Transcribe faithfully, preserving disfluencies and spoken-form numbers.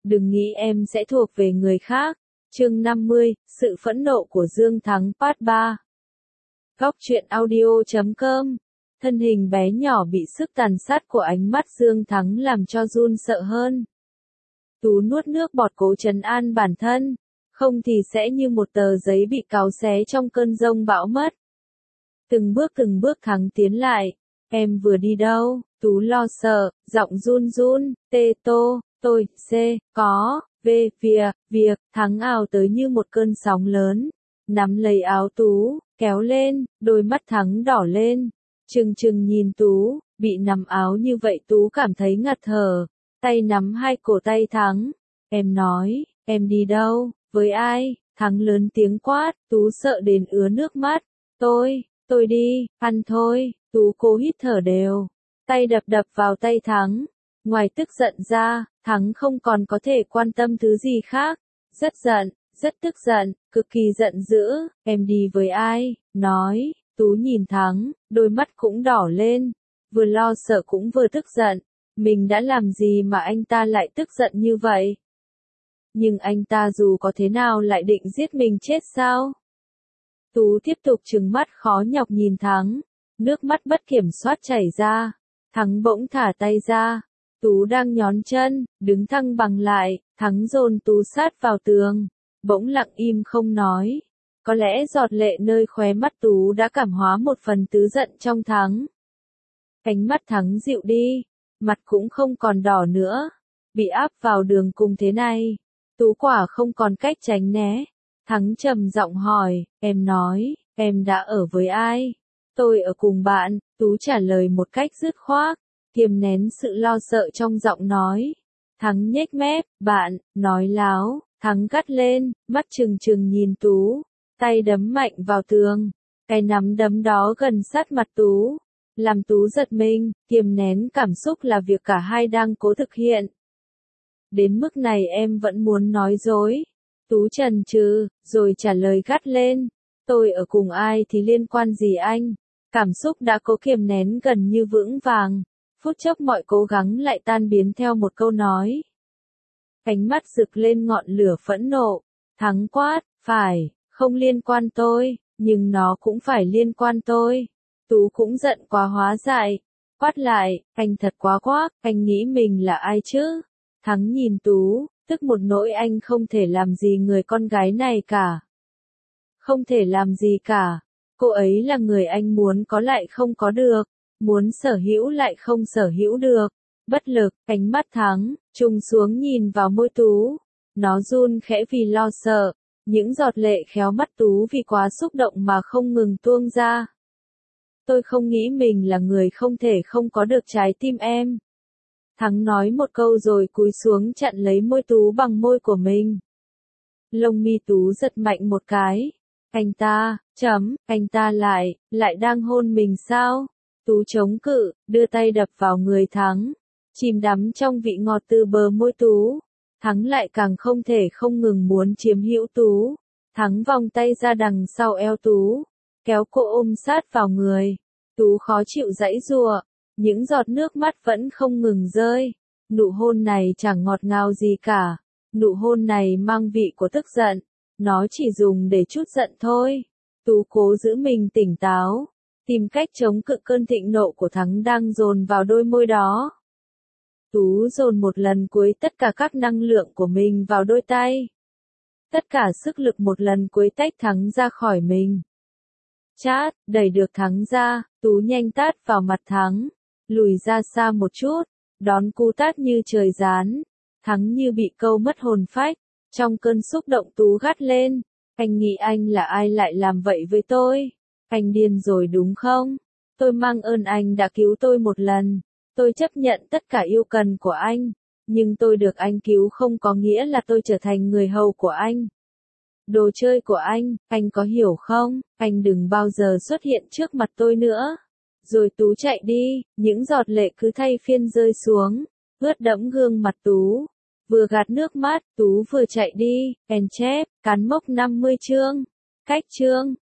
đừng nghĩ em sẽ thuộc về người khác. Chương năm mươi, sự phẫn nộ của Dương Thắng Part ba. Góc truyện audio chấm com. Thân hình bé nhỏ bị sức tàn sát của ánh mắt Dương Thắng làm cho run sợ hơn. Tú nuốt nước bọt cố trấn an bản thân, không thì sẽ như một tờ giấy bị cào xé trong cơn giông bão mất. Từng bước từng bước Thắng tiến lại. Em vừa đi đâu? Tú lo sợ, giọng run run, tê tô, tôi, c, có, v, việc, việc, Thắng ào tới như một cơn sóng lớn, nắm lấy áo Tú, kéo lên, đôi mắt Thắng đỏ lên, trừng trừng nhìn Tú, bị nắm áo như vậy Tú cảm thấy ngạt thở, tay nắm hai cổ tay Thắng, em nói, em đi đâu, với ai, Thắng lớn tiếng quát, Tú sợ đến ứa nước mắt, tôi, tôi đi, ăn thôi, Tú cố hít thở đều, tay đập đập vào tay Thắng, ngoài tức giận ra, Thắng không còn có thể quan tâm thứ gì khác, rất giận, rất tức giận, cực kỳ giận dữ, em đi với ai, nói, Tú nhìn Thắng, đôi mắt cũng đỏ lên, vừa lo sợ cũng vừa tức giận, mình đã làm gì mà anh ta lại tức giận như vậy? Nhưng anh ta dù có thế nào lại định giết mình chết sao? Tú tiếp tục trừng mắt khó nhọc nhìn Thắng, nước mắt bất kiểm soát chảy ra, Thắng bỗng thả tay ra, Tú đang nhón chân, đứng thăng bằng lại, Thắng dồn Tú sát vào tường, bỗng lặng im không nói. Có lẽ giọt lệ nơi khóe mắt Tú đã cảm hóa một phần tứ giận trong Thắng. Ánh mắt Thắng dịu đi, mặt cũng không còn đỏ nữa, bị áp vào đường cùng thế này, Tú quả không còn cách tránh né. Thắng trầm giọng hỏi, em nói, em đã ở với ai? Tôi ở cùng bạn, Tú trả lời một cách dứt khoát, kiềm nén sự lo sợ trong giọng nói. Thắng nhếch mép, bạn, nói láo, Thắng gắt lên, mắt trừng trừng nhìn Tú, tay đấm mạnh vào tường, cái nắm đấm đó gần sát mặt Tú, làm Tú giật mình, kiềm nén cảm xúc là việc cả hai đang cố thực hiện. Đến mức này em vẫn muốn nói dối. Tú chần chừ, rồi trả lời gắt lên, tôi ở cùng ai thì liên quan gì anh? Cảm xúc đã cố kiềm nén gần như vững vàng, phút chốc mọi cố gắng lại tan biến theo một câu nói. Ánh mắt rực lên ngọn lửa phẫn nộ, Thắng quát, phải, không liên quan tôi, nhưng nó cũng phải liên quan tôi. Tú cũng giận quá hóa dại, quát lại, anh thật quá quát, anh nghĩ mình là ai chứ? Thắng nhìn Tú, tức một nỗi anh không thể làm gì người con gái này cả. Không thể làm gì cả, cô ấy là người anh muốn có lại không có được, muốn sở hữu lại không sở hữu được. Bất lực, ánh mắt Thắng, trùng xuống nhìn vào môi Tú, nó run khẽ vì lo sợ, những giọt lệ khéo mắt Tú vì quá xúc động mà không ngừng tuôn ra. Tôi không nghĩ mình là người không thể không có được trái tim em. Thắng nói một câu rồi cúi xuống chặn lấy môi Tú bằng môi của mình. Lông mi Tú giật mạnh một cái. Anh ta, chấm, anh ta lại, lại đang hôn mình sao? Tú chống cự, đưa tay đập vào người Thắng, chìm đắm trong vị ngọt từ bờ môi Tú. Thắng lại càng không thể không ngừng muốn chiếm hữu Tú. Thắng vòng tay ra đằng sau eo Tú, kéo cô ôm sát vào người. Tú khó chịu giãy giụa, những giọt nước mắt vẫn không ngừng rơi. Nụ hôn này chẳng ngọt ngào gì cả. Nụ hôn này mang vị của tức giận. Nó chỉ dùng để trút giận thôi. Tú cố giữ mình tỉnh táo, tìm cách chống cự cơn thịnh nộ của Thắng đang dồn vào đôi môi đó. Tú dồn một lần cuối tất cả các năng lượng của mình vào đôi tay. Tất cả sức lực một lần cuối tách Thắng ra khỏi mình. Chát, đẩy được Thắng ra, Tú nhanh tát vào mặt Thắng, lùi ra xa một chút, đón cú tát như trời giáng. Thắng như bị câu mất hồn phách, trong cơn xúc động Tú gắt lên, anh nghĩ anh là ai lại làm vậy với tôi? Anh điên rồi đúng không? Tôi mang ơn anh đã cứu tôi một lần, tôi chấp nhận tất cả yêu cần của anh, nhưng tôi được anh cứu không có nghĩa là tôi trở thành người hầu của anh. Đồ chơi của anh, anh có hiểu không? Anh đừng bao giờ xuất hiện trước mặt tôi nữa. Rồi Tú chạy đi, những giọt lệ cứ thay phiên rơi xuống, ướt đẫm gương mặt Tú. Vừa gạt nước mắt, Tú vừa chạy đi, en chép, cán mốc năm mươi chương. Cách chương